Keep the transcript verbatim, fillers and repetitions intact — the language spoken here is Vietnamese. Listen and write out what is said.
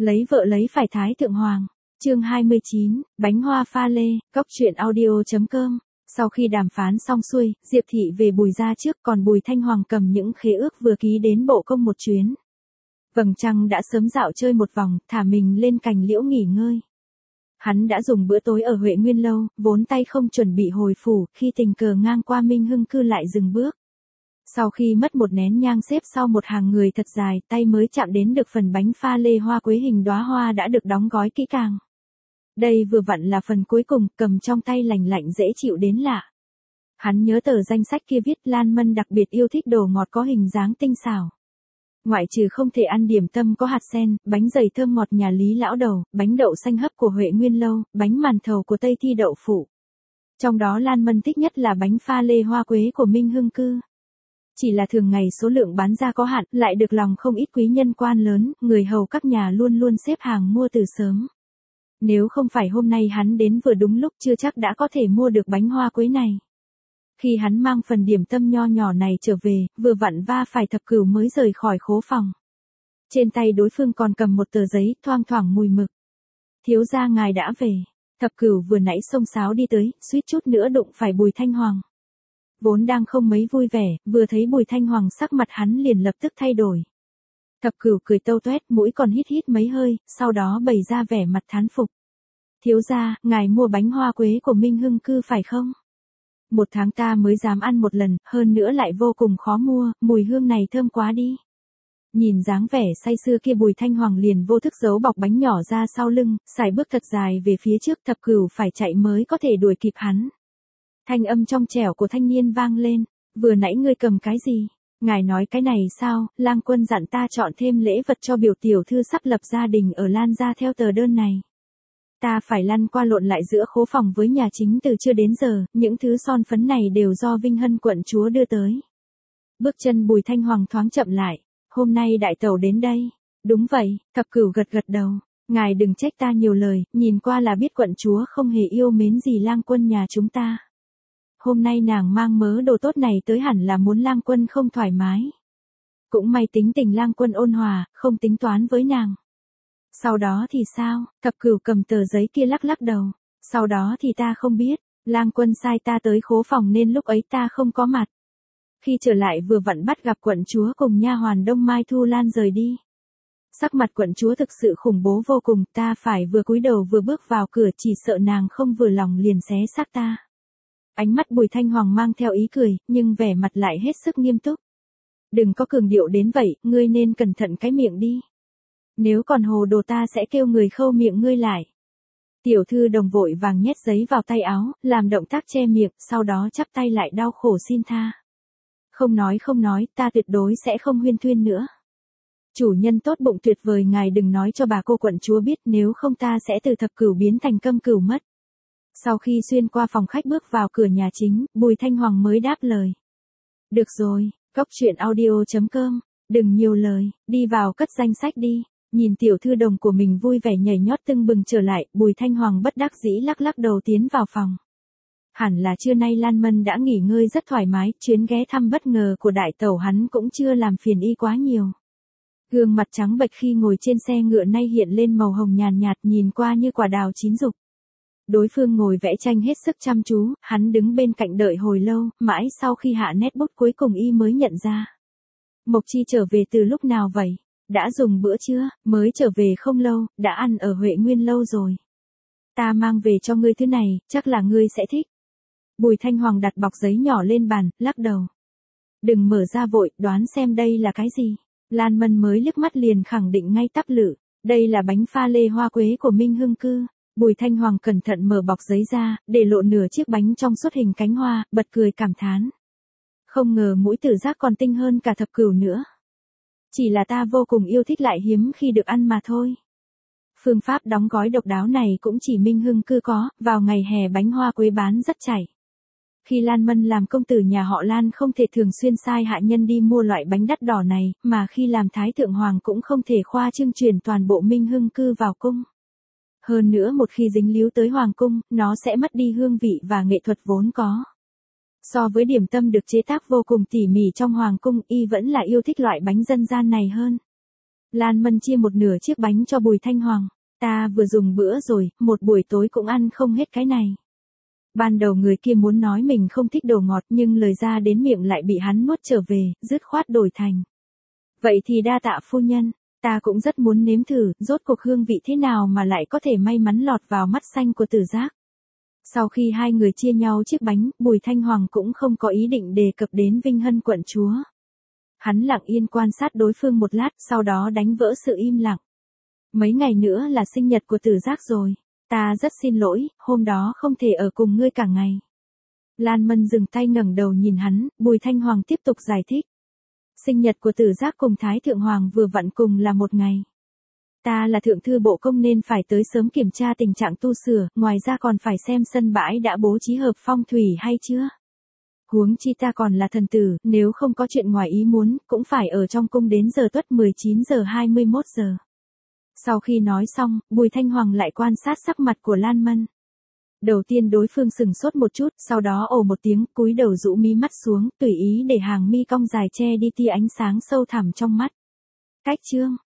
Lấy vợ lấy phải thái thượng hoàng. Chương hai mươi chín, bánh hoa pha lê, cốc truyện audio.com. Sau khi đàm phán xong xuôi, Diệp Thị về Bùi gia trước, còn Bùi Thanh Hoàng cầm những khế ước vừa ký đến bộ công một chuyến. Vầng trăng đã sớm dạo chơi một vòng, thả mình lên cành liễu nghỉ ngơi. Hắn đã dùng bữa tối ở Huệ Nguyên lâu, vốn tay không chuẩn bị hồi phủ, khi tình cờ ngang qua Minh Hưng cư lại dừng bước. Sau khi mất một nén nhang xếp sau một hàng người thật dài, tay mới chạm đến được phần bánh pha lê hoa quế hình đóa hoa đã được đóng gói kỹ càng. Đây vừa vặn là phần cuối cùng, cầm trong tay lành lạnh dễ chịu đến lạ. Hắn nhớ tờ danh sách kia viết Lan Mân đặc biệt yêu thích đồ ngọt có hình dáng tinh xảo. Ngoại trừ không thể ăn điểm tâm có hạt sen, bánh dày thơm ngọt nhà Lý Lão Đầu, bánh đậu xanh hấp của Huệ Nguyên lâu, bánh màn thầu của Tây Thi đậu phụ. Trong đó Lan Mân thích nhất là bánh pha lê hoa quế của Minh Hưng cư. Chỉ là thường ngày số lượng bán ra có hạn, lại được lòng không ít quý nhân quan lớn, người hầu các nhà luôn luôn xếp hàng mua từ sớm. Nếu không phải hôm nay hắn đến vừa đúng lúc chưa chắc đã có thể mua được bánh hoa quế này. Khi hắn mang phần điểm tâm nho nhỏ này trở về, vừa vặn va phải Thập Cửu mới rời khỏi khố phòng. Trên tay đối phương còn cầm một tờ giấy, thoang thoảng mùi mực. Thiếu gia ngài đã về. Thập Cửu vừa nãy xông xáo đi tới, suýt chút nữa đụng phải Bùi Thanh Hoàng. Vốn đang không mấy vui vẻ, vừa thấy Bùi Thanh Hoàng sắc mặt hắn liền lập tức thay đổi. Thập Cửu cười tâu toét, mũi còn hít hít mấy hơi, sau đó bày ra vẻ mặt thán phục. Thiếu gia, ngài mua bánh hoa quế của Minh Hưng cư phải không? Một tháng ta mới dám ăn một lần, hơn nữa lại vô cùng khó mua, mùi hương này thơm quá đi. Nhìn dáng vẻ say sưa kia Bùi Thanh Hoàng liền vô thức giấu bọc bánh nhỏ ra sau lưng, sải bước thật dài về phía trước, Thập Cửu phải chạy mới có thể đuổi kịp hắn. Thanh âm trong trẻo của thanh niên vang lên, vừa nãy ngươi cầm cái gì? Ngài nói cái này sao? Lang Quân dặn ta chọn thêm lễ vật cho biểu tiểu thư sắp lập gia đình ở Lan gia theo tờ đơn này. Ta phải lăn qua lộn lại giữa khố phòng với nhà chính từ trưa đến giờ, những thứ son phấn này đều do Vinh Hân quận chúa đưa tới. Bước chân Bùi Thanh Hoàng thoáng chậm lại, hôm nay đại tẩu đến đây. Đúng vậy, Thập Cửu gật gật đầu, ngài đừng trách ta nhiều lời, nhìn qua là biết quận chúa không hề yêu mến gì Lang Quân nhà chúng ta. Hôm nay nàng mang mớ đồ tốt này tới hẳn là muốn Lang Quân không thoải mái. Cũng may tính tình Lang Quân ôn hòa, không tính toán với nàng. Sau đó thì sao? Thập Cửu cầm tờ giấy kia lắc lắc đầu. Sau đó thì ta không biết, Lang Quân sai ta tới khố phòng nên lúc ấy ta không có mặt. Khi trở lại vừa vặn bắt gặp quận chúa cùng nha hoàn Đông Mai Thu Lan rời đi. Sắc mặt quận chúa thực sự khủng bố vô cùng, ta phải vừa cúi đầu vừa bước vào cửa, chỉ sợ nàng không vừa lòng liền xé xác ta. Ánh mắt Bùi Thanh Hoàng mang theo ý cười, nhưng vẻ mặt lại hết sức nghiêm túc. Đừng có cường điệu đến vậy, ngươi nên cẩn thận cái miệng đi. Nếu còn hồ đồ ta sẽ kêu người khâu miệng ngươi lại. Tiểu thư Đồng vội vàng nhét giấy vào tay áo, làm động tác che miệng, sau đó chắp tay lại đau khổ xin tha. Không nói không nói, ta tuyệt đối sẽ không huyên thuyên nữa. Chủ nhân tốt bụng tuyệt vời, ngài đừng nói cho bà cô quận chúa biết, nếu không ta sẽ từ Thập Cửu biến thành Câm Cửu mất. Sau khi xuyên qua phòng khách bước vào cửa nhà chính, Bùi Thanh Hoàng mới đáp lời. Được rồi, cốc truyện audio.com, đừng nhiều lời, đi vào cất danh sách đi. Nhìn tiểu thư Đồng của mình vui vẻ nhảy nhót tưng bừng trở lại, Bùi Thanh Hoàng bất đắc dĩ lắc lắc đầu tiến vào phòng. Hẳn là trưa nay Lan Mân đã nghỉ ngơi rất thoải mái, chuyến ghé thăm bất ngờ của đại tẩu hắn cũng chưa làm phiền y quá nhiều. Gương mặt trắng bệch khi ngồi trên xe ngựa nay hiện lên màu hồng nhàn nhạt, nhìn qua như quả đào chín rục. Đối phương ngồi vẽ tranh hết sức chăm chú, hắn đứng bên cạnh đợi hồi lâu, mãi sau khi hạ nét bút cuối cùng y mới nhận ra. Mộc Chi trở về từ lúc nào vậy? Đã dùng bữa chưa? Mới trở về không lâu, đã ăn ở Huệ Nguyên lâu rồi. Ta mang về cho ngươi thứ này, chắc là ngươi sẽ thích. Bùi Thanh Hoàng đặt bọc giấy nhỏ lên bàn, lắc đầu. Đừng mở ra vội, đoán xem đây là cái gì. Lan Mân mới liếc mắt liền khẳng định ngay tắp lự. Đây là bánh pha lê hoa quế của Minh Hưng cư. Bùi Thanh Hoàng cẩn thận mở bọc giấy ra, để lộ nửa chiếc bánh trong suốt hình cánh hoa, bật cười cảm thán. Không ngờ mũi tử giác còn tinh hơn cả Thập Cửu nữa. Chỉ là ta vô cùng yêu thích lại hiếm khi được ăn mà thôi. Phương pháp đóng gói độc đáo này cũng chỉ Minh Hưng cư có, vào ngày hè bánh hoa quế bán rất chảy. Khi Lan Mân làm công tử nhà họ Lan không thể thường xuyên sai hạ nhân đi mua loại bánh đắt đỏ này, mà khi làm Thái Thượng Hoàng cũng không thể khoa trương truyền toàn bộ Minh Hưng cư vào cung. Hơn nữa một khi dính líu tới Hoàng cung, nó sẽ mất đi hương vị và nghệ thuật vốn có. So với điểm tâm được chế tác vô cùng tỉ mỉ trong Hoàng cung, y vẫn là yêu thích loại bánh dân gian này hơn. Lan Mân chia một nửa chiếc bánh cho Bùi Thanh Hoàng. Ta vừa dùng bữa rồi, một buổi tối cũng ăn không hết cái này. Ban đầu người kia muốn nói mình không thích đồ ngọt nhưng lời ra đến miệng lại bị hắn nuốt trở về, dứt khoát đổi thành. Vậy thì đa tạ phu nhân, ta cũng rất muốn nếm thử, rốt cuộc hương vị thế nào mà lại có thể may mắn lọt vào mắt xanh của Tử Giác. Sau khi hai người chia nhau chiếc bánh, Bùi Thanh Hoàng cũng không có ý định đề cập đến Vinh Hân quận chúa. Hắn lặng yên quan sát đối phương một lát, sau đó đánh vỡ sự im lặng. Mấy ngày nữa là sinh nhật của Tử Giác rồi. Ta rất xin lỗi, hôm đó không thể ở cùng ngươi cả ngày. Lan Mân dừng tay ngẩng đầu nhìn hắn, Bùi Thanh Hoàng tiếp tục giải thích. Sinh nhật của Tử Giác cùng Thái Thượng Hoàng vừa vặn cùng là một ngày. Ta là thượng thư bộ công nên phải tới sớm kiểm tra tình trạng tu sửa, ngoài ra còn phải xem sân bãi đã bố trí hợp phong thủy hay chưa. Huống chi ta còn là thần tử, nếu không có chuyện ngoài ý muốn, cũng phải ở trong cung đến giờ tuất mười chín giờ hai mươi mốt giờ. Sau khi nói xong, Bùi Thanh Hoàng lại quan sát sắc mặt của Lan Mân. Đầu tiên đối phương sừng sốt một chút, sau đó ồ một tiếng, cúi đầu rũ mí mắt xuống, tùy ý để hàng mi cong dài che đi tia ánh sáng sâu thẳm trong mắt. Cách chương